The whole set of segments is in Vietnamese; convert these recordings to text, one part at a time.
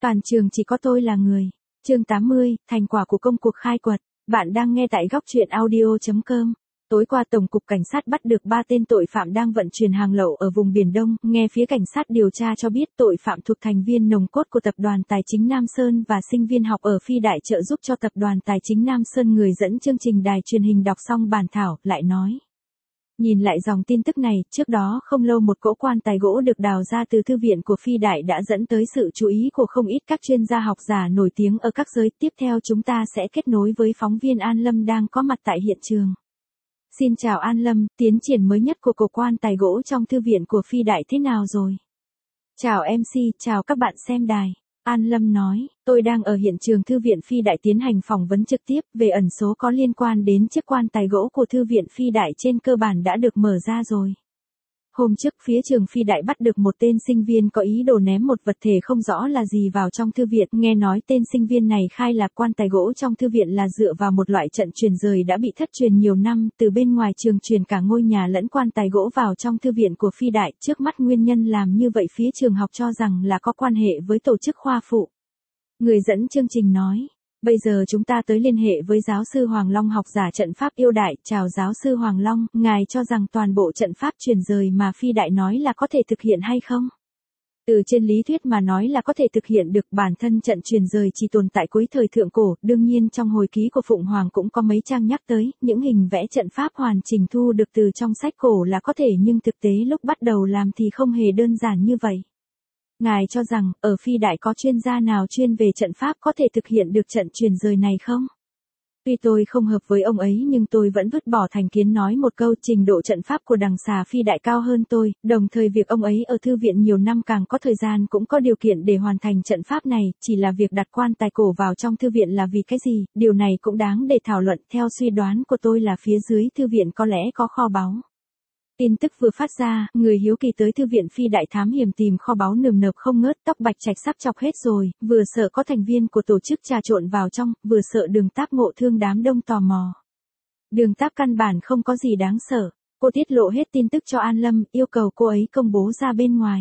Toàn trường chỉ có tôi là người. Chương 80, thành quả của công cuộc khai quật. Bạn đang nghe tại góc truyện audio.com. Tối qua Tổng cục Cảnh sát bắt được 3 tên tội phạm đang vận chuyển hàng lậu ở vùng Biển Đông. Nghe phía cảnh sát điều tra cho biết tội phạm thuộc thành viên nòng cốt của Tập đoàn Tài chính Nam Sơn và sinh viên học ở Phi Đại trợ giúp cho Tập đoàn Tài chính Nam Sơn. Người dẫn chương trình đài truyền hình đọc xong bản thảo, lại nói. Nhìn lại dòng tin tức này, trước đó không lâu một cỗ quan tài gỗ được đào ra từ thư viện của Phi Đại đã dẫn tới sự chú ý của không ít các chuyên gia học giả nổi tiếng ở các giới. Tiếp theo chúng ta sẽ kết nối với phóng viên An Lâm đang có mặt tại hiện trường. Xin chào An Lâm, tiến triển mới nhất của cỗ quan tài gỗ trong thư viện của Phi Đại thế nào rồi? Chào MC, chào các bạn xem đài. An Lâm nói, tôi đang ở hiện trường thư viện Phi Đại tiến hành phỏng vấn trực tiếp về ẩn số có liên quan đến chiếc quan tài gỗ của thư viện Phi Đại trên cơ bản đã được mở ra rồi. Hôm trước phía trường Phi Đại bắt được một tên sinh viên có ý đồ ném một vật thể không rõ là gì vào trong thư viện. Nghe nói tên sinh viên này khai là quan tài gỗ trong thư viện là dựa vào một loại trận truyền rời đã bị thất truyền nhiều năm, từ bên ngoài trường truyền cả ngôi nhà lẫn quan tài gỗ vào trong thư viện của Phi Đại. Trước mắt nguyên nhân làm như vậy phía trường học cho rằng là có quan hệ với tổ chức khoa phụ. Người dẫn chương trình nói. Bây giờ chúng ta tới liên hệ với giáo sư Hoàng Long, học giả trận pháp yêu đại. Chào giáo sư Hoàng Long, ngài cho rằng toàn bộ trận pháp truyền rời mà Phi Đại nói là có thể thực hiện hay không? Từ trên lý thuyết mà nói là có thể thực hiện được. Bản thân trận truyền rời chỉ tồn tại cuối thời thượng cổ, đương nhiên trong hồi ký của Phụng Hoàng cũng có mấy trang nhắc tới, những hình vẽ trận pháp hoàn chỉnh thu được từ trong sách cổ là có thể, nhưng thực tế lúc bắt đầu làm thì không hề đơn giản như vậy. Ngài cho rằng, ở Phi Đại có chuyên gia nào chuyên về trận pháp có thể thực hiện được trận truyền rời này không? Tuy tôi không hợp với ông ấy nhưng tôi vẫn vứt bỏ thành kiến nói một câu, trình độ trận pháp của đằng xà Phi Đại cao hơn tôi, đồng thời việc ông ấy ở thư viện nhiều năm càng có thời gian cũng có điều kiện để hoàn thành trận pháp này, chỉ là việc đặt quan tài cổ vào trong thư viện là vì cái gì, điều này cũng đáng để thảo luận. Theo suy đoán của tôi là phía dưới thư viện có lẽ có kho báu. Tin tức vừa phát ra, người hiếu kỳ tới thư viện Phi Đại thám hiểm tìm kho báu nườm nượp không ngớt. Tóc Bạch Trạch sắp chọc hết rồi, vừa sợ có thành viên của tổ chức trà trộn vào trong, vừa sợ Đường Táp ngộ thương đám đông tò mò. Đường Táp căn bản không có gì đáng sợ, cô tiết lộ hết tin tức cho An Lâm, yêu cầu cô ấy công bố ra bên ngoài.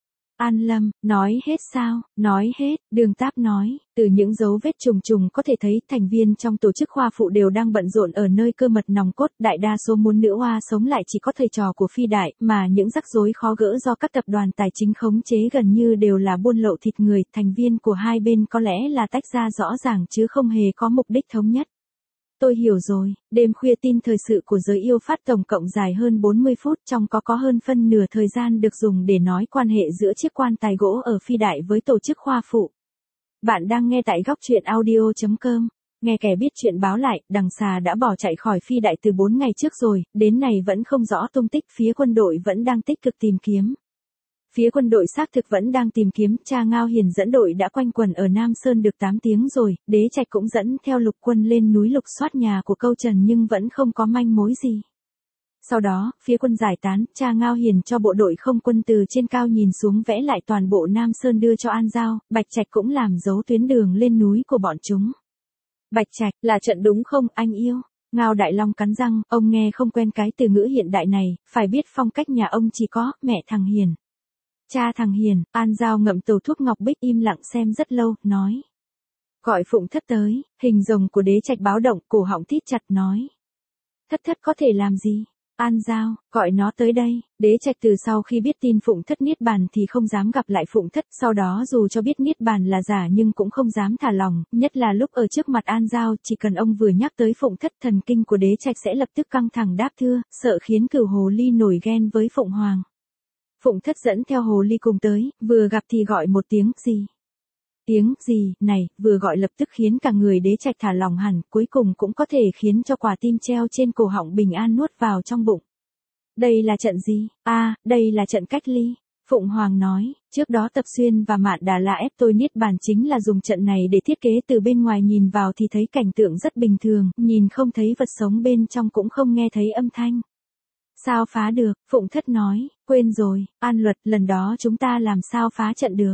An Lâm, nói hết sao? Nói hết, Đường Táp nói, từ những dấu vết trùng trùng có thể thấy thành viên trong tổ chức khoa phụ đều đang bận rộn ở nơi cơ mật nòng cốt. Đại đa số muốn nữ hoa sống lại chỉ có thầy trò của Phi Đại, mà những rắc rối khó gỡ do các tập đoàn tài chính khống chế gần như đều là buôn lậu thịt người. Thành viên của hai bên có lẽ là tách ra rõ ràng chứ không hề có mục đích thống nhất. Tôi hiểu rồi. Đêm khuya tin thời sự của Giới Yêu phát tổng cộng dài hơn 40 phút, trong có hơn phân nửa thời gian được dùng để nói quan hệ giữa chiếc quan tài gỗ ở Phi Đại với tổ chức khoa phụ. Bạn đang nghe tại góc truyện audio.com. Nghe kẻ biết chuyện báo lại, đằng xà đã bỏ chạy khỏi Phi Đại từ 4 ngày trước rồi, đến nay vẫn không rõ tung tích. Phía quân đội vẫn đang tích cực tìm kiếm. Phía quân đội xác thực vẫn đang tìm kiếm. Cha Ngao Hiền dẫn đội đã quanh quẩn ở Nam Sơn được 8 tiếng rồi, Đế Trạch cũng dẫn theo lục quân lên núi lục soát nhà của Câu Trần nhưng vẫn không có manh mối gì. Sau đó, phía quân giải tán, cha Ngao Hiền cho bộ đội không quân từ trên cao nhìn xuống vẽ lại toàn bộ Nam Sơn đưa cho An Giao. Bạch Trạch cũng làm dấu tuyến đường lên núi của bọn chúng. Bạch Trạch, là trận đúng không, anh yêu? Ngao Đại Long cắn răng, ông nghe không quen cái từ ngữ hiện đại này, phải biết phong cách nhà ông chỉ có, mẹ thằng Hiền. Cha thằng Hiền. An Giao ngậm tàu thuốc ngọc bích im lặng xem rất lâu, nói. Gọi Phụng Thất tới. Hình rồng của Đế Trạch báo động, cổ họng thít chặt nói. Thất Thất có thể làm gì? An Giao, gọi nó tới đây. Đế Trạch từ sau khi biết tin Phụng Thất niết bàn thì không dám gặp lại Phụng Thất, sau đó dù cho biết niết bàn là giả nhưng cũng không dám thả lòng, nhất là lúc ở trước mặt An Giao, chỉ cần ông vừa nhắc tới Phụng Thất, thần kinh của Đế Trạch sẽ lập tức căng thẳng đáp thưa, sợ khiến Cửu Hồ Ly nổi ghen với Phụng Hoàng. Phụng Thất dẫn theo Hồ Ly cùng tới, vừa gặp thì gọi một tiếng gì. Tiếng gì này, vừa gọi lập tức khiến cả người Đế Trạch thả lòng hẳn, cuối cùng cũng có thể khiến cho quả tim treo trên cổ họng bình an nuốt vào trong bụng. Đây là trận gì? Đây là trận cách ly. Phụng Hoàng nói, trước đó Tập Xuyên và Mạn Đà La ép tôi niết bàn chính là dùng trận này để thiết kế. Từ bên ngoài nhìn vào thì thấy cảnh tượng rất bình thường, nhìn không thấy vật sống bên trong cũng không nghe thấy âm thanh. Sao phá được? Phụng Thất nói, quên rồi, An Luật, lần đó chúng ta làm sao phá trận được?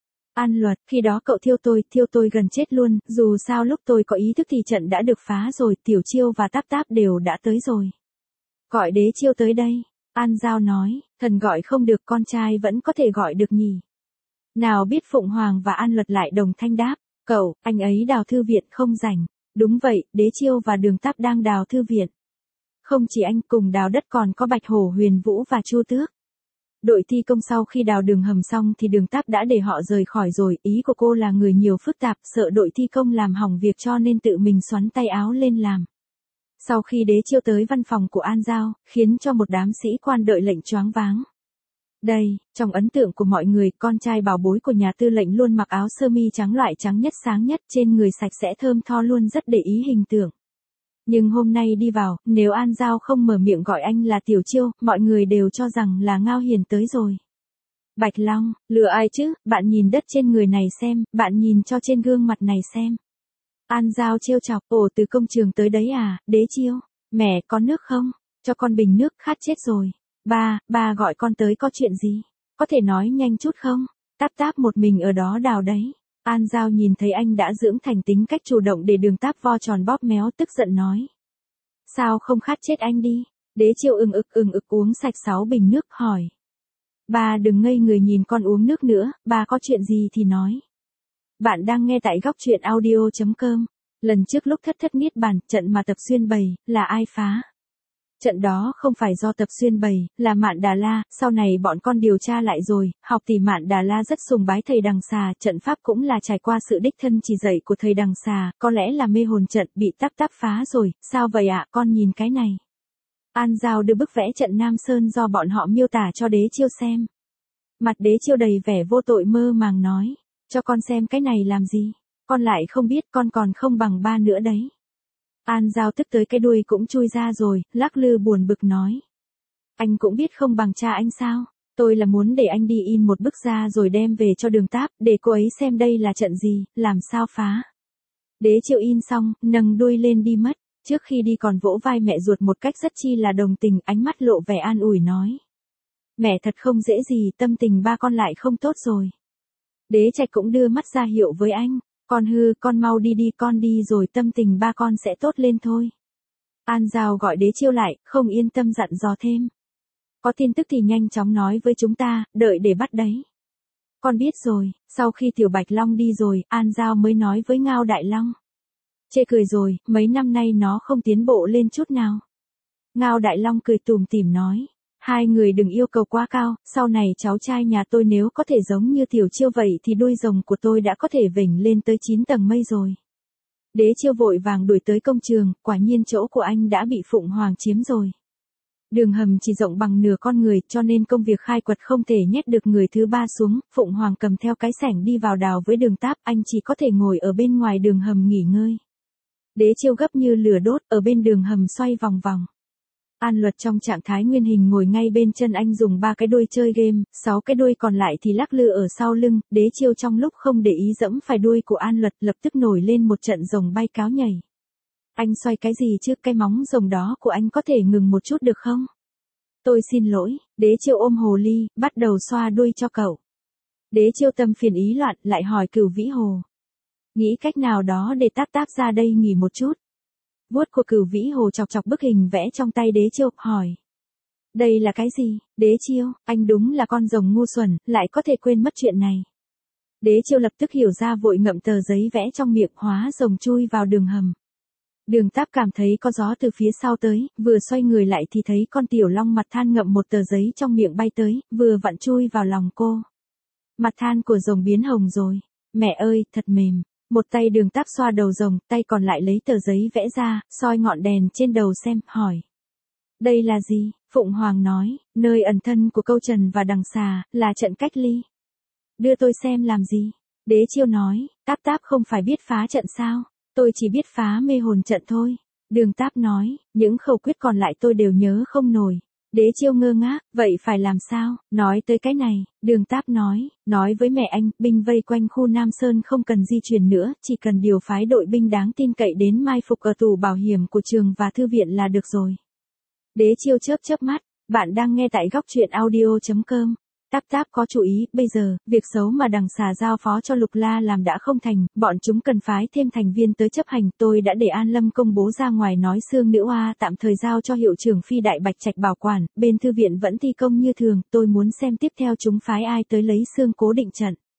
An Luật, khi đó cậu thiêu tôi gần chết luôn, dù sao lúc tôi có ý thức thì trận đã được phá rồi, Tiểu Chiêu và Táp Táp đều đã tới rồi. Gọi Đế Chiêu tới đây. An Giao nói, thần gọi không được, con trai vẫn có thể gọi được nhỉ. Nào biết Phụng Hoàng và An Luật lại đồng thanh đáp, cậu, anh ấy đào thư viện không rảnh. Đúng vậy, Đế Chiêu và Đường Táp đang đào thư viện. Không chỉ anh, cùng đào đất còn có Bạch Hổ, Huyền Vũ và Chu Tước. Đội thi công sau khi đào đường hầm xong thì Đường Táp đã để họ rời khỏi rồi, ý của cô là người nhiều phức tạp, sợ đội thi công làm hỏng việc cho nên tự mình xoắn tay áo lên làm. Sau khi Đế Chiêu tới văn phòng của An Giao, khiến cho một đám sĩ quan đợi lệnh choáng váng. Đây, trong ấn tượng của mọi người, con trai bảo bối của nhà tư lệnh luôn mặc áo sơ mi trắng loại trắng nhất sáng nhất, trên người sạch sẽ thơm tho, luôn rất để ý hình tượng. Nhưng hôm nay đi vào, nếu An Giao không mở miệng gọi anh là Tiểu Chiêu, mọi người đều cho rằng là Ngao Hiền tới rồi. Bạch Long, lừa ai chứ, bạn nhìn đất trên người này xem, bạn nhìn cho trên gương mặt này xem. An Giao trêu chọc, ồ, từ công trường tới đấy à, Đế Chiêu, mẹ có nước không, cho con bình nước, khát chết rồi. Ba gọi con tới có chuyện gì, có thể nói nhanh chút không? Táp Táp một mình ở đó đào đấy. An Giao nhìn thấy anh đã dưỡng thành tính cách chủ động để Đường Táp vo tròn bóp méo, tức giận nói. Sao không khát chết anh đi? Đế Chiêu ừng ực uống sạch 6 bình nước, hỏi. Ba đừng ngây người nhìn con uống nước nữa, ba có chuyện gì thì nói. Bạn đang nghe tại góc truyện audio.com. Lần trước lúc thất niết bàn, trận mà Tập Xuyên bày, là ai phá? Trận đó không phải do Tập Xuyên bày, là Mạn Đà La, sau này bọn con điều tra lại rồi, học tỷ Mạn Đà La rất sùng bái thầy Đằng Xà, trận pháp cũng là trải qua sự đích thân chỉ dạy của thầy Đằng Xà, có lẽ là mê hồn trận bị Táp phá rồi, sao vậy ạ, con nhìn cái này. An Giao đưa bức vẽ trận Nam Sơn do bọn họ miêu tả cho Đế Chiêu xem. Mặt Đế Chiêu đầy vẻ vô tội mơ màng nói, cho con xem cái này làm gì, con lại không biết, con còn không bằng ba nữa đấy. An Giao tức tới cái đuôi cũng chui ra rồi, lắc lư buồn bực nói. Anh cũng biết không bằng cha anh sao, tôi là muốn để anh đi in một bức ra rồi đem về cho Đường Táp, để cô ấy xem đây là trận gì, làm sao phá. Đế Chiêu in xong, nâng đuôi lên đi mất, trước khi đi còn vỗ vai mẹ ruột một cách rất chi là đồng tình, ánh mắt lộ vẻ an ủi nói. Mẹ thật không dễ gì, tâm tình ba con lại không tốt rồi. Đế Trạch cũng đưa mắt ra hiệu với anh. Con hư, con mau đi đi, con đi rồi tâm tình ba con sẽ tốt lên thôi. An Giao gọi Đế Chiêu lại, không yên tâm dặn dò thêm. Có tin tức thì nhanh chóng nói với chúng ta, đợi để bắt đấy. Con biết rồi, sau khi Tiểu Bạch Long đi rồi, An Giao mới nói với Ngao Đại Long. Chê cười rồi, mấy năm nay nó không tiến bộ lên chút nào. Ngao Đại Long cười tủm tỉm nói. Hai người đừng yêu cầu quá cao, sau này cháu trai nhà tôi nếu có thể giống như Tiểu Chiêu vậy thì đuôi rồng của tôi đã có thể vểnh lên tới 9 tầng mây rồi. Đế Chiêu vội vàng đuổi tới công trường, quả nhiên chỗ của anh đã bị Phụng Hoàng chiếm rồi. Đường hầm chỉ rộng bằng nửa con người cho nên công việc khai quật không thể nhét được người thứ ba xuống, Phụng Hoàng cầm theo cái xẻng đi vào đào với Đường Táp, anh chỉ có thể ngồi ở bên ngoài đường hầm nghỉ ngơi. Đế Chiêu gấp như lửa đốt, ở bên đường hầm xoay vòng vòng. An Luật trong trạng thái nguyên hình ngồi ngay bên chân anh dùng 3 cái đuôi chơi game, 6 cái đuôi còn lại thì lắc lư ở sau lưng, Đế Chiêu trong lúc không để ý dẫm phải đuôi của An Luật lập tức nổi lên một trận rồng bay cáo nhảy. Anh xoay cái gì chứ, cái móng rồng đó của anh có thể ngừng một chút được không? Tôi xin lỗi, Đế Chiêu ôm hồ ly, bắt đầu xoa đuôi cho cậu. Đế Chiêu tâm phiền ý loạn, lại hỏi Cửu Vĩ Hồ. Nghĩ cách nào đó để Táp ra đây nghỉ một chút. Vuốt của Cửu Vĩ Hồ chọc chọc bức hình vẽ trong tay Đế Chiêu, hỏi. Đây là cái gì, Đế Chiêu, anh đúng là con rồng ngu xuẩn, lại có thể quên mất chuyện này. Đế Chiêu lập tức hiểu ra vội ngậm tờ giấy vẽ trong miệng, hóa rồng chui vào đường hầm. Đường Táp cảm thấy có gió từ phía sau tới, vừa xoay người lại thì thấy con Tiểu Long Mặt Than ngậm một tờ giấy trong miệng bay tới, vừa vặn chui vào lòng cô. Mặt than của rồng biến hồng rồi. Mẹ ơi, thật mềm. Một tay Đường Táp xoa đầu rồng, tay còn lại lấy tờ giấy vẽ ra, soi ngọn đèn trên đầu xem, hỏi. Đây là gì? Phụng Hoàng nói, nơi ẩn thân của Câu Trần và Đằng Xà, là trận cách ly. Đưa tôi xem làm gì? Đế Chiêu nói, Táp không phải biết phá trận sao? Tôi chỉ biết phá mê hồn trận thôi. Đường Táp nói, những khẩu quyết còn lại tôi đều nhớ không nổi. Đế Chiêu ngơ ngác, vậy phải làm sao? Nói tới cái này, Đường Táp nói với mẹ anh, binh vây quanh khu Nam Sơn không cần di chuyển nữa, chỉ cần điều phái đội binh đáng tin cậy đến mai phục ở tủ bảo hiểm của trường và thư viện là được rồi. Đế Chiêu chớp mắt, bạn đang nghe tại góc truyện audio.com. Táp có chú ý, bây giờ, việc xấu mà Đằng Xà giao phó cho Lục La làm đã không thành, bọn chúng cần phái thêm thành viên tới chấp hành, tôi đã để An Lâm công bố ra ngoài nói Xương Nữ Oa tạm thời giao cho hiệu trưởng Phi Đại Bạch Trạch bảo quản, bên thư viện vẫn thi công như thường, tôi muốn xem tiếp theo chúng phái ai tới lấy xương cố định trận.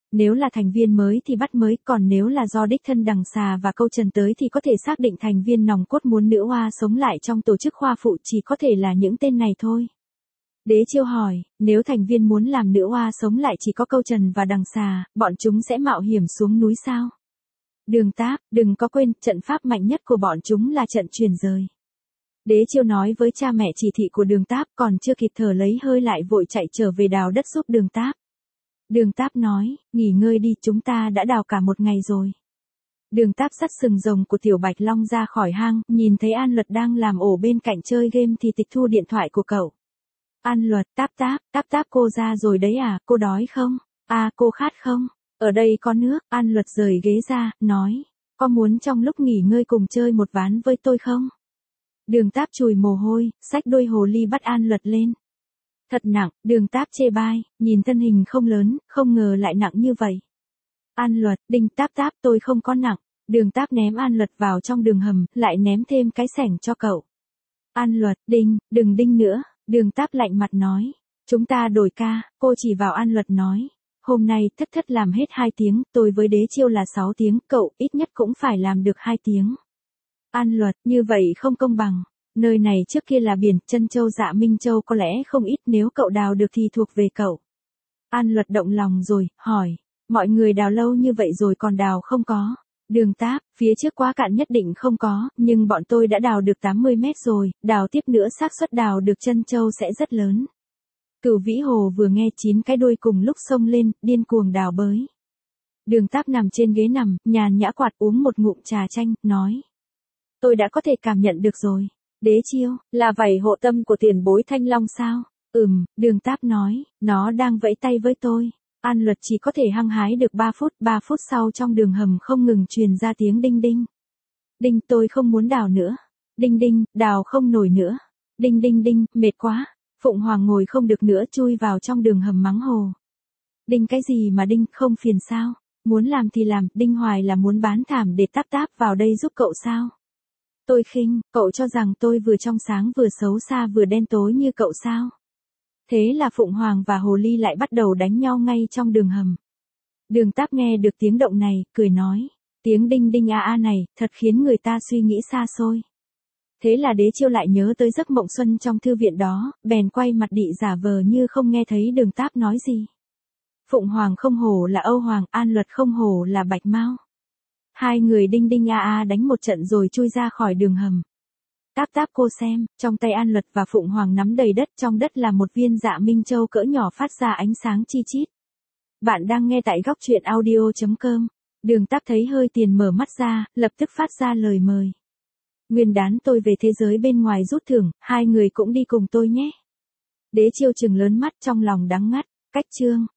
Nếu là thành viên mới thì bắt mới, còn nếu là do đích thân Đằng Xà và Câu Trần tới thì có thể xác định thành viên nòng cốt muốn nữ oa sống lại trong tổ chức khoa phụ chỉ có thể là những tên này thôi. Đế Chiêu hỏi, nếu thành viên muốn làm nữ oa sống lại chỉ có Câu Trần và Đằng Xà, bọn chúng sẽ mạo hiểm xuống núi sao? Đường Táp, đừng có quên, trận pháp mạnh nhất của bọn chúng là trận chuyển rời. Đế Chiêu nói với cha mẹ chỉ thị của Đường Táp, còn chưa kịp thở lấy hơi lại vội chạy trở về đào đất giúp Đường Táp. Đường Táp nói, nghỉ ngơi đi, chúng ta đã đào cả một ngày rồi. Đường Táp dắt sừng rồng của Tiểu Bạch Long ra khỏi hang, nhìn thấy An Luật đang làm ổ bên cạnh chơi game thì tịch thu điện thoại của cậu. An Luật, Táp cô ra rồi đấy à, cô đói không? À, cô khát không? Ở đây có nước. An Luật rời ghế ra, nói, có muốn trong lúc nghỉ ngơi cùng chơi một ván với tôi không? Đường Táp chùi mồ hôi, xách đôi hồ ly bắt An Luật lên. Thật nặng, Đường Táp chê bai, nhìn thân hình không lớn, không ngờ lại nặng như vậy. An Luật, đinh. Táp, tôi không có nặng. Đường Táp ném An Luật vào trong đường hầm, lại ném thêm cái xẻng cho cậu. An Luật, đinh, đừng đinh nữa. Đường Táp lạnh mặt nói, chúng ta đổi ca. Cô chỉ vào An Luật nói, hôm nay thất làm hết 2 tiếng, tôi với Đế Chiêu là 6 tiếng, cậu ít nhất cũng phải làm được 2 tiếng. An Luật, như vậy không công bằng. Nơi này trước kia là biển, Trân Châu Dạ Minh Châu có lẽ không ít, nếu cậu đào được thì thuộc về cậu. An Luật động lòng rồi, hỏi, mọi người đào lâu như vậy rồi còn đào không có? Đường Táp, phía trước quá cạn nhất định không có, nhưng bọn tôi đã đào được 80 mét rồi, đào tiếp nữa xác suất đào được Trân Châu sẽ rất lớn. Cửu Vĩ Hồ vừa nghe 9 cái đuôi cùng lúc xông lên, điên cuồng đào bới. Đường Táp nằm trên ghế nằm, nhàn nhã quạt uống một ngụm trà chanh, nói, tôi đã có thể cảm nhận được rồi. Đế Chiêu, là vảy hộ tâm của tiền bối Thanh Long sao? Đường Táp nói, nó đang vẫy tay với tôi. An Luật chỉ có thể hăng hái được 3 phút sau trong đường hầm không ngừng truyền ra tiếng đinh đinh. Đinh, tôi không muốn đào nữa. Đinh đinh, đào không nổi nữa. Đinh đinh đinh, mệt quá. Phụng Hoàng ngồi không được nữa chui vào trong đường hầm mắng hồ. Đinh cái gì mà đinh, không phiền sao? Muốn làm thì làm, đinh hoài là muốn bán thảm để Táp vào đây giúp cậu sao? Tôi khinh, cậu cho rằng tôi vừa trong sáng vừa xấu xa vừa đen tối như cậu sao? Thế là Phụng Hoàng và Hồ Ly lại bắt đầu đánh nhau ngay trong đường hầm. Đường Táp nghe được tiếng động này, cười nói, tiếng đinh đinh a này, thật khiến người ta suy nghĩ xa xôi. Thế là Đế Chiêu lại nhớ tới giấc mộng xuân trong thư viện đó, bèn quay mặt đị giả vờ như không nghe thấy Đường Táp nói gì. Phụng Hoàng không hổ là Âu Hoàng, An Luật không hổ là Bạch Mao. Hai người đinh đinh a đánh một trận rồi chui ra khỏi đường hầm. Táp cô xem, trong tay An Luật và Phụng Hoàng nắm đầy đất, trong đất là một viên Dạ Minh Châu cỡ nhỏ phát ra ánh sáng chi chít. Bạn đang nghe tại góc truyện audio.com. Đường Táp thấy hơi tiền mở mắt ra, lập tức phát ra lời mời. Nguyên đán tôi về thế giới bên ngoài rút thưởng, hai người cũng đi cùng tôi nhé. Đế Chiêu trừng lớn mắt trong lòng đắng ngắt, cách chương.